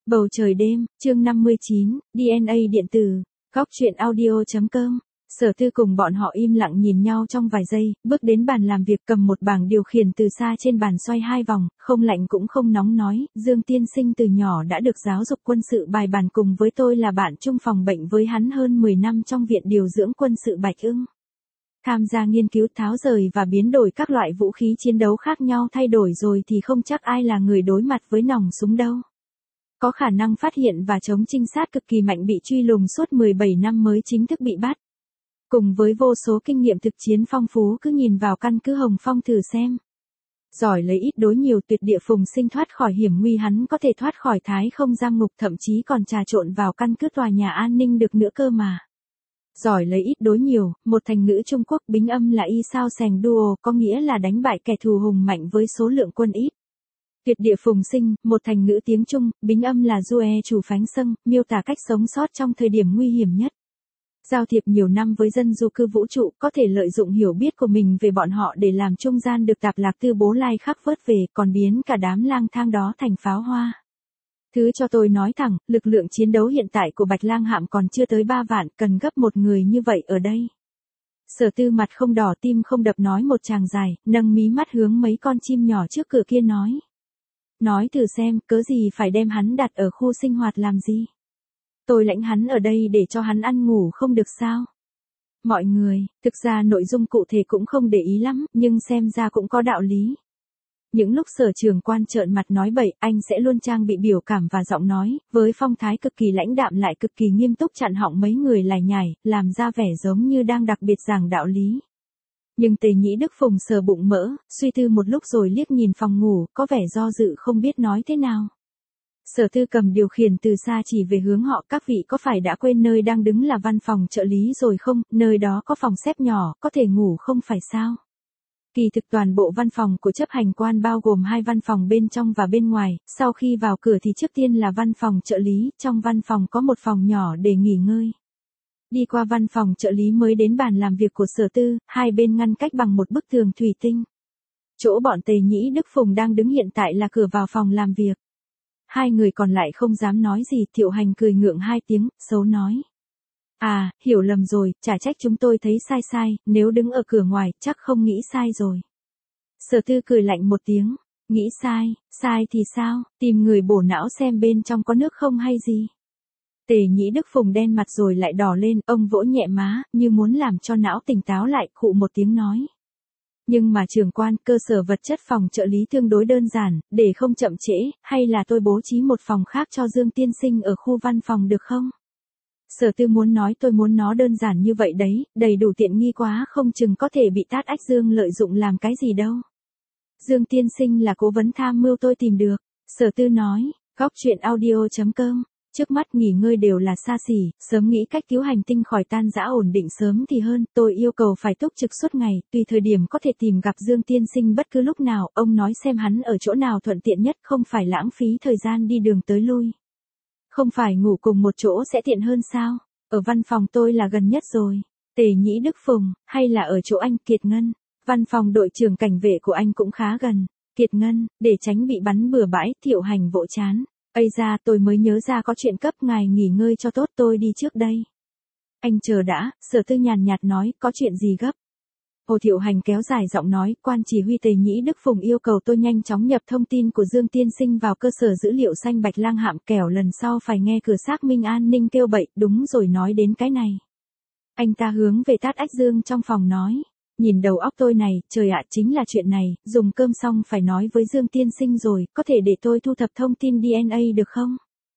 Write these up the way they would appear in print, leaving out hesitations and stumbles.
Bầu trời đêm, chương 59, DNA điện tử, góc truyện audio.com. Sở Tư cùng bọn họ im lặng nhìn nhau trong vài giây, bước đến bàn làm việc cầm một bảng điều khiển từ xa trên bàn xoay 2 vòng, không lạnh cũng không nóng nói, Dương tiên sinh từ nhỏ đã được giáo dục quân sự bài bản, cùng với tôi là bạn chung phòng bệnh với hắn hơn 10 năm trong viện điều dưỡng quân sự Bạch Ưng. Tham gia nghiên cứu tháo rời và biến đổi các loại vũ khí chiến đấu khác nhau, thay đổi rồi thì không chắc ai là người đối mặt với nòng súng đâu. Có khả năng phát hiện và chống trinh sát cực kỳ mạnh, bị truy lùng suốt 17 năm mới chính thức bị bắt. Cùng với vô số kinh nghiệm thực chiến phong phú, cứ nhìn vào căn cứ Hồng Phong thử xem. Giỏi lấy ít đối nhiều, tuyệt địa phùng sinh, thoát khỏi hiểm nguy, hắn có thể thoát khỏi thái không giam ngục, thậm chí còn trà trộn vào căn cứ tòa nhà an ninh được nữa cơ mà. Giỏi lấy ít đối nhiều, một thành ngữ Trung Quốc bính âm là y sao sành duo, có nghĩa là đánh bại kẻ thù hùng mạnh với số lượng quân ít. Tuyệt địa phùng sinh, một thành ngữ tiếng Trung, bính âm là due chủ phánh sâng, miêu tả cách sống sót trong thời điểm nguy hiểm nhất. Giao thiệp nhiều năm với dân du cư vũ trụ, có thể lợi dụng hiểu biết của mình về bọn họ để làm trung gian được Tạp Lạc Tư Bố Lai khắc vớt về, còn biến cả đám lang thang đó thành pháo hoa. Thứ cho tôi nói thẳng, lực lượng chiến đấu hiện tại của Bạch Lang Hạm còn chưa tới 3 vạn, cần gấp một người như vậy ở đây. Sở Tư mặt không đỏ tim không đập nói một tràng dài, nâng mí mắt hướng mấy con chim nhỏ trước cửa kia nói. Nói thử xem, cớ gì phải đem hắn đặt ở khu sinh hoạt làm gì? Tôi lãnh hắn ở đây để cho hắn ăn ngủ không được sao? Mọi người, thực ra nội dung cụ thể cũng không để ý lắm, nhưng xem ra cũng có đạo lý. Những lúc Sở trưởng quan trợn mặt nói bậy, anh sẽ luôn trang bị biểu cảm và giọng nói, với phong thái cực kỳ lãnh đạm lại cực kỳ nghiêm túc, chặn họng mấy người lải nhải, làm ra vẻ giống như đang đặc biệt giảng đạo lý. Nhưng Tề Nhĩ Đức Phùng sờ bụng mỡ, suy tư một lúc rồi liếc nhìn phòng ngủ, có vẻ do dự không biết nói thế nào. Sở Tư cầm điều khiển từ xa chỉ về hướng họ, các vị có phải đã quên nơi đang đứng là văn phòng trợ lý rồi không, nơi đó có phòng xếp nhỏ, có thể ngủ không phải sao? Kỳ thực toàn bộ văn phòng của chấp hành quan bao gồm 2 văn phòng bên trong và bên ngoài, sau khi vào cửa thì trước tiên là văn phòng trợ lý, trong văn phòng có một phòng nhỏ để nghỉ ngơi. Đi qua văn phòng trợ lý mới đến bàn làm việc của Sở Tư, hai bên ngăn cách bằng một bức tường thủy tinh. Chỗ bọn Tề Nhĩ Đức Phùng đang đứng hiện tại là cửa vào phòng làm việc. Hai người còn lại không dám nói gì, Thiệu Hành cười ngượng 2 tiếng, xấu nói. À, hiểu lầm rồi, chả trách chúng tôi thấy sai, nếu đứng ở cửa ngoài, chắc không nghĩ sai rồi. Sở Tư cười lạnh một tiếng, nghĩ sai thì sao, tìm người bổ não xem bên trong có nước không hay gì. Tề Nhĩ Đức Phùng đen mặt rồi lại đỏ lên, ông vỗ nhẹ má, như muốn làm cho não tỉnh táo lại, khụ một tiếng nói. Nhưng mà trưởng quan, cơ sở vật chất phòng trợ lý tương đối đơn giản, để không chậm trễ, hay là tôi bố trí một phòng khác cho Dương tiên sinh ở khu văn phòng được không? Sở Tư muốn nói tôi muốn nó đơn giản như vậy đấy, đầy đủ tiện nghi quá, không chừng có thể bị Tát Ách Dương lợi dụng làm cái gì đâu. Dương tiên sinh là cố vấn tham mưu tôi tìm được, Sở Tư nói, góc truyện audio.com. Trước mắt nghỉ ngơi đều là xa xỉ, sớm nghĩ cách cứu hành tinh khỏi tan rã ổn định sớm thì hơn, tôi yêu cầu phải túc trực suốt ngày, tùy thời điểm có thể tìm gặp Dương tiên sinh bất cứ lúc nào, ông nói xem hắn ở chỗ nào thuận tiện nhất, không phải lãng phí thời gian đi đường tới lui. Không phải ngủ cùng một chỗ sẽ tiện hơn sao? Ở văn phòng tôi là gần nhất rồi. Tề Nhĩ Đức Phùng, hay là ở chỗ anh Kiệt Ngân? Văn phòng đội trưởng cảnh vệ của anh cũng khá gần. Kiệt Ngân, để tránh bị bắn bừa bãi, Thiệu Hành vỗ chán. Ây ra, tôi mới nhớ ra có chuyện cấp, ngài nghỉ ngơi cho tốt, tôi đi trước đây. Anh chờ đã, Sở Tư nhàn nhạt nói, có chuyện gì gấp? Hồ Thiệu Hành kéo dài giọng nói, quan chỉ huy Tề Nhĩ Đức Phùng yêu cầu tôi nhanh chóng nhập thông tin của Dương tiên sinh vào cơ sở dữ liệu xanh Bạch Lang Hạm, kẻo lần sau phải nghe cửa xác minh an ninh kêu bậy, đúng rồi, nói đến cái này. Anh ta hướng về Tát Ách Dương trong phòng nói. Nhìn đầu óc tôi này, trời ạ, chính là chuyện này, dùng cơm xong phải nói với Dương tiên sinh rồi, có thể để tôi thu thập thông tin DNA được không?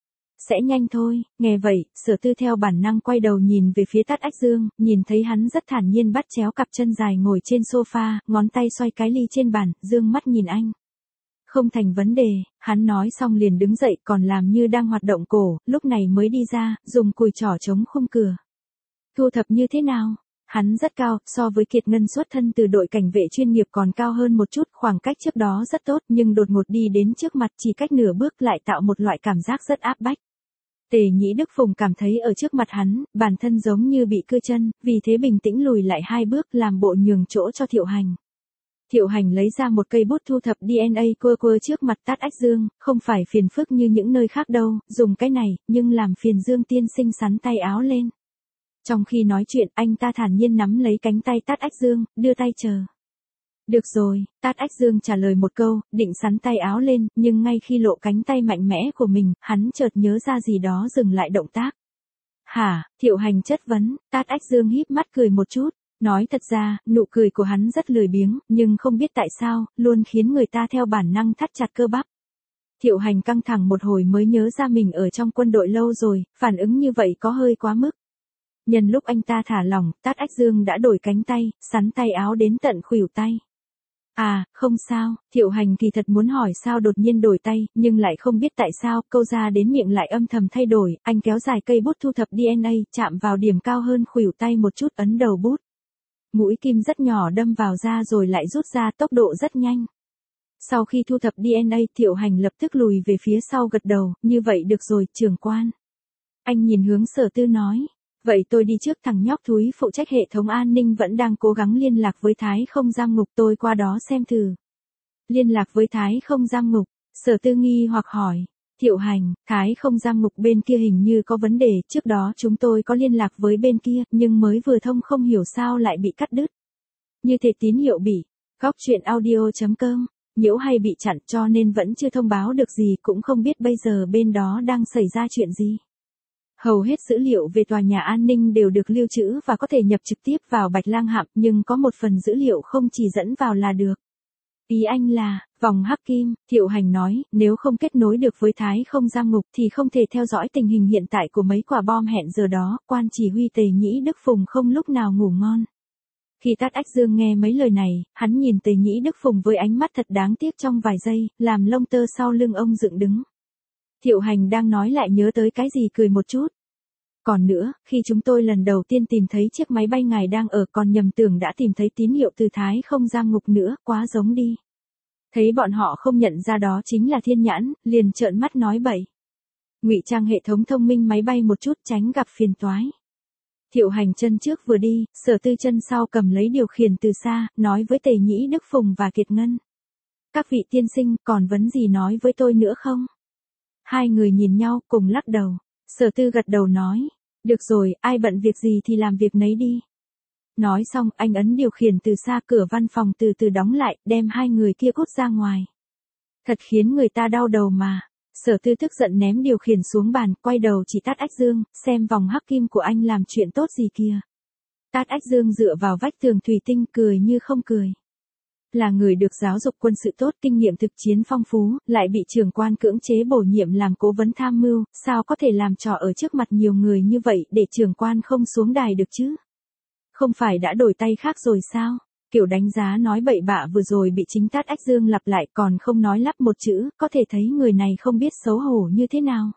Sẽ nhanh thôi, nghe vậy, Sở Tư theo bản năng quay đầu nhìn về phía Tát Ách Dương, nhìn thấy hắn rất thản nhiên bắt chéo cặp chân dài ngồi trên sofa, ngón tay xoay cái ly trên bàn, dương mắt nhìn anh. Không thành vấn đề, hắn nói xong liền đứng dậy, còn làm như đang hoạt động cổ, lúc này mới đi ra, dùng cùi trỏ chống khung cửa. Thu thập như thế nào? Hắn rất cao, so với Kiệt Ngân xuất thân từ đội cảnh vệ chuyên nghiệp còn cao hơn một chút, khoảng cách trước đó rất tốt, nhưng đột ngột đi đến trước mặt chỉ cách nửa bước lại tạo một loại cảm giác rất áp bách. Tề Nhĩ Đức Phùng cảm thấy ở trước mặt hắn, bản thân giống như bị cưa chân, vì thế bình tĩnh lùi lại 2 bước, làm bộ nhường chỗ cho Thiệu Hành. Thiệu Hành lấy ra một cây bút thu thập DNA quơ trước mặt Tát Ách Dương, không phải phiền phức như những nơi khác đâu, dùng cái này, nhưng làm phiền Dương tiên sinh sắn tay áo lên. Trong khi nói chuyện, anh ta thản nhiên nắm lấy cánh tay Tát Ách Dương, đưa tay chờ. Được rồi, Tát Ách Dương trả lời một câu, định sắn tay áo lên, nhưng ngay khi lộ cánh tay mạnh mẽ của mình, hắn chợt nhớ ra gì đó dừng lại động tác. Hả? Thiệu Hành chất vấn, Tát Ách Dương híp mắt cười một chút. Nói thật ra, nụ cười của hắn rất lười biếng, nhưng không biết tại sao, luôn khiến người ta theo bản năng thắt chặt cơ bắp. Thiệu Hành căng thẳng một hồi mới nhớ ra mình ở trong quân đội lâu rồi, phản ứng như vậy có hơi quá mức. Nhân lúc anh ta thả lỏng, Tát Ách Dương đã đổi cánh tay, sắn tay áo đến tận khuỷu tay. À, không sao, Thiệu Hành kỳ thật muốn hỏi sao đột nhiên đổi tay, nhưng lại không biết tại sao, câu ra đến miệng lại âm thầm thay đổi, anh kéo dài cây bút thu thập DNA, chạm vào điểm cao hơn khuỷu tay một chút, ấn đầu bút. Mũi kim rất nhỏ đâm vào da rồi lại rút ra, tốc độ rất nhanh. Sau khi thu thập DNA, Thiệu Hành lập tức lùi về phía sau gật đầu, như vậy được rồi, trưởng quan. Anh nhìn hướng Sở Tư nói, vậy tôi đi trước, thằng nhóc thúi phụ trách hệ thống an ninh vẫn đang cố gắng liên lạc với Thái Không Giam Ngục, tôi qua đó xem thử. Liên lạc với Thái Không Giam Ngục, Sở Tư nghi hoặc hỏi. Thiệu Hành, Thái Không Giam Ngục bên kia hình như có vấn đề, trước đó chúng tôi có liên lạc với bên kia, nhưng mới vừa thông không hiểu sao lại bị cắt đứt. Như thể tín hiệu bị, góc truyện audio.com, nhiễu hay bị chặn cho nên vẫn chưa thông báo được gì, cũng không biết bây giờ bên đó đang xảy ra chuyện gì. Hầu hết dữ liệu về tòa nhà an ninh đều được lưu trữ và có thể nhập trực tiếp vào Bạch Lang Hạm, nhưng có một phần dữ liệu không chỉ dẫn vào là được. Ý anh là, vòng hắc kim, Thiệu Hành nói, nếu không kết nối được với Thái Không Giam Ngục thì không thể theo dõi tình hình hiện tại của mấy quả bom hẹn giờ đó, quan chỉ huy Tề Nhĩ Đức Phùng không lúc nào ngủ ngon. Khi Tát Ách Dương nghe mấy lời này, hắn nhìn Tề Nhĩ Đức Phùng với ánh mắt thật đáng tiếc trong vài giây, làm lông tơ sau lưng ông dựng đứng. Thiệu Hành đang nói lại nhớ tới cái gì cười một chút. Còn nữa, khi chúng tôi lần đầu tiên tìm thấy chiếc máy bay ngài đang ở còn nhầm tưởng đã tìm thấy tín hiệu từ Thái Không Giam Ngục nữa, quá giống đi. Thấy bọn họ không nhận ra đó chính là thiên nhãn, liền trợn mắt nói bậy. Ngụy trang hệ thống thông minh máy bay một chút tránh gặp phiền toái. Thiệu Hành chân trước vừa đi, Sở Tư chân sau cầm lấy điều khiển từ xa, nói với Tề Nhĩ Đức Phùng và Kiệt Ngân. Các vị tiên sinh còn vấn gì nói với tôi nữa không? Hai người nhìn nhau cùng lắc đầu. Sở Tư gật đầu nói. Được rồi, ai bận việc gì thì làm việc nấy đi. Nói xong, anh ấn điều khiển từ xa, cửa văn phòng từ từ đóng lại, đem hai người kia cút ra ngoài. Thật khiến người ta đau đầu mà. Sở Tư tức giận ném điều khiển xuống bàn, quay đầu chỉ Tát Ách Dương, xem vòng hắc kim của anh làm chuyện tốt gì kìa. Tát Ách Dương dựa vào vách tường thủy tinh cười như không cười. Là người được giáo dục quân sự tốt, kinh nghiệm thực chiến phong phú, lại bị trưởng quan cưỡng chế bổ nhiệm làm cố vấn tham mưu, sao có thể làm trò ở trước mặt nhiều người như vậy để trưởng quan không xuống đài được chứ? Không phải đã đổi tay khác rồi sao? Kiểu đánh giá nói bậy bạ vừa rồi bị chính Tát Ách Dương lặp lại còn không nói lắp một chữ, có thể thấy người này không biết xấu hổ như thế nào.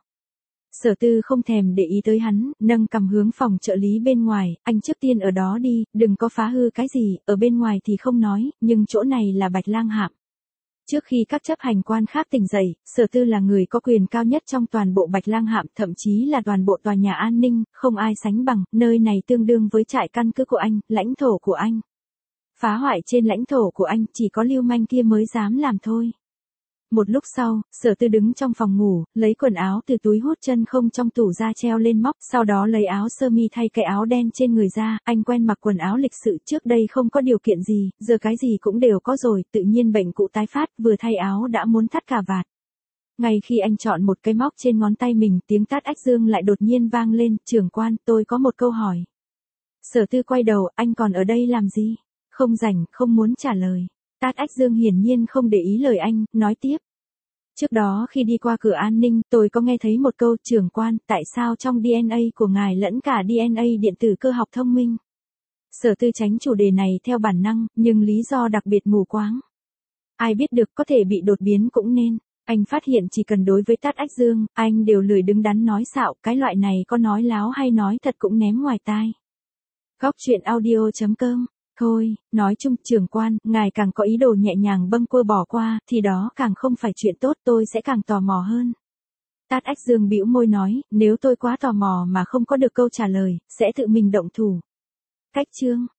Sở Tư không thèm để ý tới hắn, nâng cầm hướng phòng trợ lý bên ngoài, anh trước tiên ở đó đi, đừng có phá hư cái gì, ở bên ngoài thì không nói, nhưng chỗ này là Bạch Lang Hạm. Trước khi các chấp hành quan khác tỉnh dậy, Sở Tư là người có quyền cao nhất trong toàn bộ Bạch Lang Hạm, thậm chí là toàn bộ tòa nhà an ninh, không ai sánh bằng, nơi này tương đương với trại căn cứ của anh, lãnh thổ của anh. Phá hoại trên lãnh thổ của anh, chỉ có lưu manh kia mới dám làm thôi. Một lúc sau, Sở Tư đứng trong phòng ngủ, lấy quần áo từ túi hút chân không trong tủ ra treo lên móc, sau đó lấy áo sơ mi thay cái áo đen trên người ra, anh quen mặc quần áo lịch sự, trước đây không có điều kiện gì, giờ cái gì cũng đều có rồi, tự nhiên bệnh cũ tái phát, vừa thay áo đã muốn thắt cà vạt. Ngay khi anh chọn một cái móc trên ngón tay mình, tiếng Tát Ách Dương lại đột nhiên vang lên, trưởng quan, tôi có một câu hỏi. Sở Tư quay đầu, anh còn ở đây làm gì? Không rảnh, không muốn trả lời. Tát Ách Dương hiển nhiên không để ý lời anh, nói tiếp. Trước đó khi đi qua cửa an ninh, tôi có nghe thấy một câu, trưởng quan, tại sao trong DNA của ngài lẫn cả DNA điện tử cơ học thông minh? Sở Tư tránh chủ đề này theo bản năng, nhưng lý do đặc biệt mù quáng. Ai biết được, có thể bị đột biến cũng nên. Anh phát hiện chỉ cần đối với Tát Ách Dương, anh đều lười đứng đắn nói xạo, cái loại này có nói láo hay nói thật cũng ném ngoài tai. Góc truyện audio.com. Thôi, nói chung, trưởng quan, ngài càng có ý đồ nhẹ nhàng bâng quơ bỏ qua, thì đó càng không phải chuyện tốt, tôi sẽ càng tò mò hơn. Tát Ách Dương bĩu môi nói, nếu tôi quá tò mò mà không có được câu trả lời, sẽ tự mình động thủ. Cách chương